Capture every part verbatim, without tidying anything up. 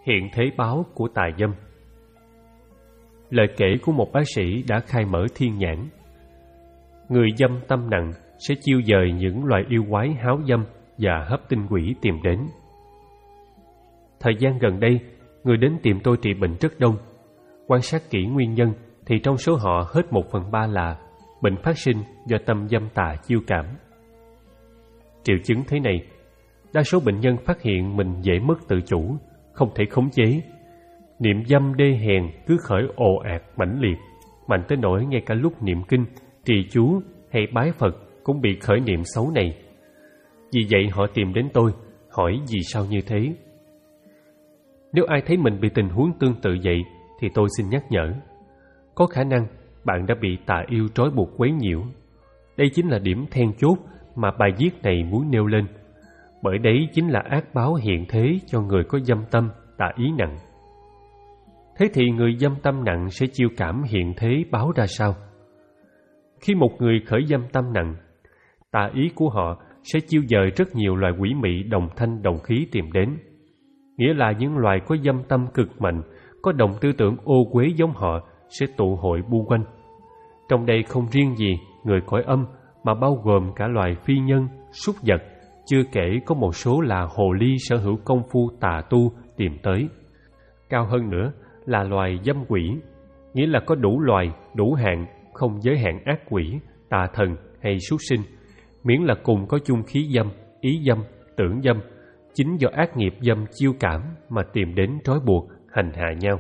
Hiện thế báo của tà dâm. Lời kể của một bác sĩ đã khai mở thiên nhãn. Người dâm tâm nặng sẽ chiêu dời những loài yêu quái háo dâm và hấp tinh quỷ tìm đến. Thời gian gần đây, người đến tìm tôi trị bệnh rất đông. Quan sát kỹ nguyên nhân thì trong số họ hết một phần ba là bệnh phát sinh do tâm dâm tà chiêu cảm. Triệu chứng thế này, đa số bệnh nhân phát hiện mình dễ mất tự chủ, không thể khống chế. Niệm dâm đê hèn cứ khởi ồ ạt mãnh liệt, mạnh tới nỗi ngay cả lúc niệm kinh, trì chú hay bái Phật cũng bị khởi niệm xấu này. Vì vậy họ tìm đến tôi, hỏi vì sao như thế. Nếu ai thấy mình bị tình huống tương tự vậy thì tôi xin nhắc nhở. Có khả năng bạn đã bị tà yêu trói buộc quấy nhiễu. Đây chính là điểm then chốt mà bài viết này muốn nêu lên. Bởi đấy chính là ác báo hiện thế cho người có dâm tâm, tà ý nặng. Thế thì người dâm tâm nặng sẽ chiêu cảm hiện thế báo ra sao? Khi một người khởi dâm tâm nặng, tà ý của họ sẽ chiêu dời rất nhiều loài quỷ mị đồng thanh đồng khí tìm đến. Nghĩa là những loài có dâm tâm cực mạnh, có đồng tư tưởng ô uế giống họ sẽ tụ hội bu quanh. Trong đây không riêng gì người cõi âm mà bao gồm cả loài phi nhân, súc vật, chưa kể có một số là hồ ly sở hữu công phu tà tu tìm tới. Cao hơn nữa là loài dâm quỷ, nghĩa là có đủ loài, đủ hạng, không giới hạn ác quỷ, tà thần hay súc sinh, miễn là cùng có chung khí dâm, ý dâm, tưởng dâm, chính do ác nghiệp dâm chiêu cảm mà tìm đến trói buộc, hành hạ nhau.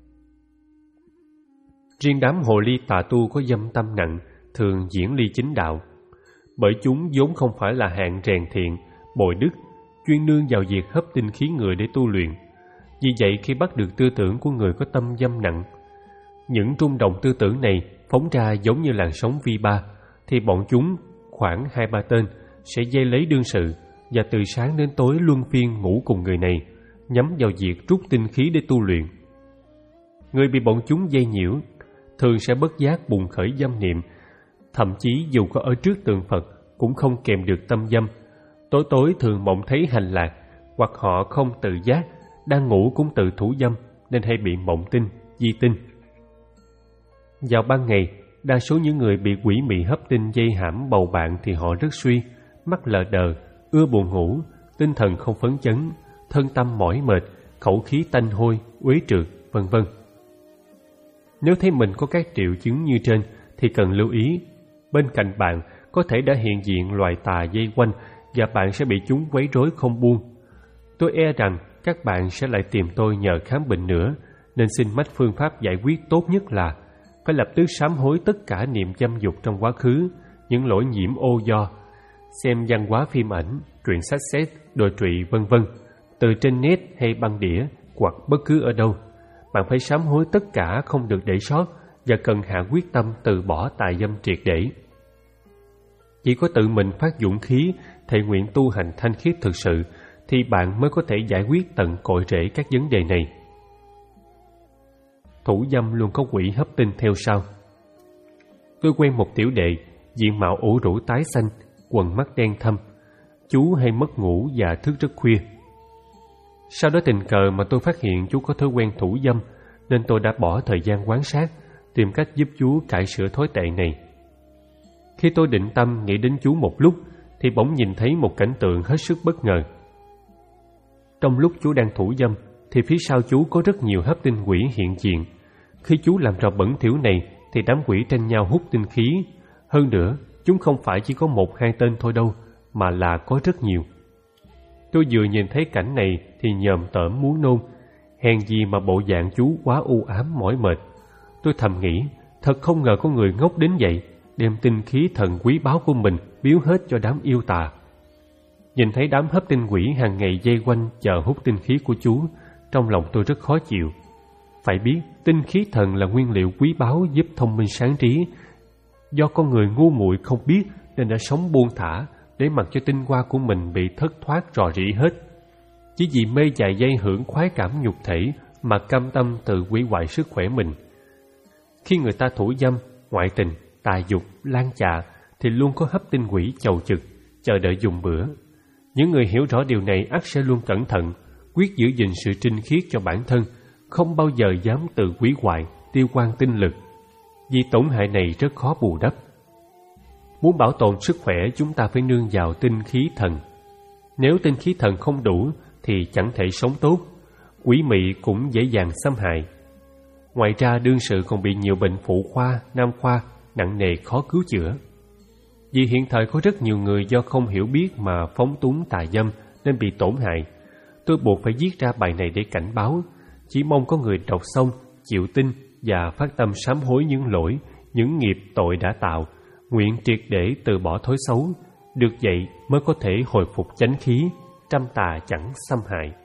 Riêng đám hồ ly tà tu có dâm tâm nặng thường diễn ly chính đạo, bởi chúng vốn không phải là hạng rèn thiện, bồi đức, chuyên nương vào việc hấp tinh khí người để tu luyện. Vì vậy khi bắt được tư tưởng của người có tâm dâm nặng, những rung động tư tưởng này phóng ra giống như làn sóng vi ba, thì bọn chúng khoảng hai ba tên sẽ dây lấy đương sự và từ sáng đến tối luân phiên ngủ cùng người này, nhắm vào việc rút tinh khí để tu luyện. Người bị bọn chúng dây nhiễu thường sẽ bất giác bùng khởi dâm niệm, thậm chí dù có ở trước tượng Phật cũng không kèm được tâm dâm. Tối tối thường mộng thấy hành lạc, hoặc họ không tự giác, đang ngủ cũng tự thủ dâm nên hay bị mộng tinh, di tinh. Vào ban ngày, đa số những người bị quỷ mị hấp tinh dây hãm bầu bạn thì họ rất suy, mắt lờ đờ, ưa buồn ngủ, tinh thần không phấn chấn, thân tâm mỏi mệt, khẩu khí tanh hôi, uế trượt, vân vân. Nếu thấy mình có các triệu chứng như trên thì cần lưu ý, bên cạnh bạn có thể đã hiện diện loài tà dây quanh và bạn sẽ bị chúng quấy rối không buông. Tôi e rằng các bạn sẽ lại tìm tôi nhờ khám bệnh nữa, nên xin mách phương pháp giải quyết tốt nhất là phải lập tức sám hối tất cả niệm dâm dục trong quá khứ, những lỗi nhiễm ô do, xem văn hóa phim ảnh, truyện sách xét, đồi trụy vân vân, từ trên net hay băng đĩa hoặc bất cứ ở đâu. Bạn phải sám hối tất cả, không được để sót, và cần hạ quyết tâm từ bỏ tà dâm triệt để. Chỉ có tự mình phát dũng khí, thệ nguyện tu hành thanh khiết thực sự, thì bạn mới có thể giải quyết tận cội rễ các vấn đề này. Thủ dâm luôn có quỷ hấp tinh theo sau. Tôi quen một tiểu đệ, diện mạo ủ rũ tái xanh, quần mắt đen thâm. Chú hay mất ngủ và thức rất khuya. Sau đó tình cờ mà tôi phát hiện chú có thói quen thủ dâm, nên tôi đã bỏ thời gian quan sát, tìm cách giúp chú cải sửa thói tệ này. Khi tôi định tâm nghĩ đến chú một lúc, thì bỗng nhìn thấy một cảnh tượng hết sức bất ngờ. Trong lúc chú đang thủ dâm, thì phía sau chú có rất nhiều hấp tinh quỷ hiện diện. Khi chú làm trò bẩn thỉu này, thì đám quỷ tranh nhau hút tinh khí. Hơn nữa, chúng không phải chỉ có một hai tên thôi đâu, mà là có rất nhiều. Tôi vừa nhìn thấy cảnh này thì nhòm tởm muốn nôn. Hèn gì mà bộ dạng chú quá u ám mỏi mệt. Tôi thầm nghĩ, thật không ngờ có người ngốc đến vậy, đem tinh khí thần quý báu của mình biếu hết cho đám yêu tà. Nhìn thấy đám hấp tinh quỷ hàng ngày dây quanh chờ hút tinh khí của chú, trong lòng tôi rất khó chịu. Phải biết, tinh khí thần là nguyên liệu quý báu giúp thông minh sáng trí. Do con người ngu muội không biết nên đã sống buông thả, để mặc cho tinh hoa của mình bị thất thoát rò rỉ hết. Chỉ vì mê dài dây hưởng khoái cảm nhục thể mà cam tâm tự hủy hoại sức khỏe mình. Khi người ta thủ dâm, ngoại tình, tà dục, lan chạ thì luôn có hấp tinh quỷ chầu trực, chờ đợi dùng bữa. Những người hiểu rõ điều này ắt sẽ luôn cẩn thận, quyết giữ gìn sự trinh khiết cho bản thân, không bao giờ dám tự hủy hoại, tiêu quan tinh lực, vì tổn hại này rất khó bù đắp. Muốn bảo tồn sức khỏe, chúng ta phải nương vào tinh khí thần. Nếu tinh khí thần không đủ thì chẳng thể sống tốt, quỷ mị cũng dễ dàng xâm hại. Ngoài ra, đương sự còn bị nhiều bệnh phụ khoa, nam khoa nặng nề khó cứu chữa. Vì hiện thời có rất nhiều người do không hiểu biết mà phóng túng tà dâm nên bị tổn hại. Tôi buộc phải viết ra bài này để cảnh báo, chỉ mong có người đọc xong, chịu tin và phát tâm sám hối những lỗi, những nghiệp tội đã tạo, nguyện triệt để từ bỏ thói xấu, được vậy mới có thể hồi phục chánh khí, trăm tà chẳng xâm hại.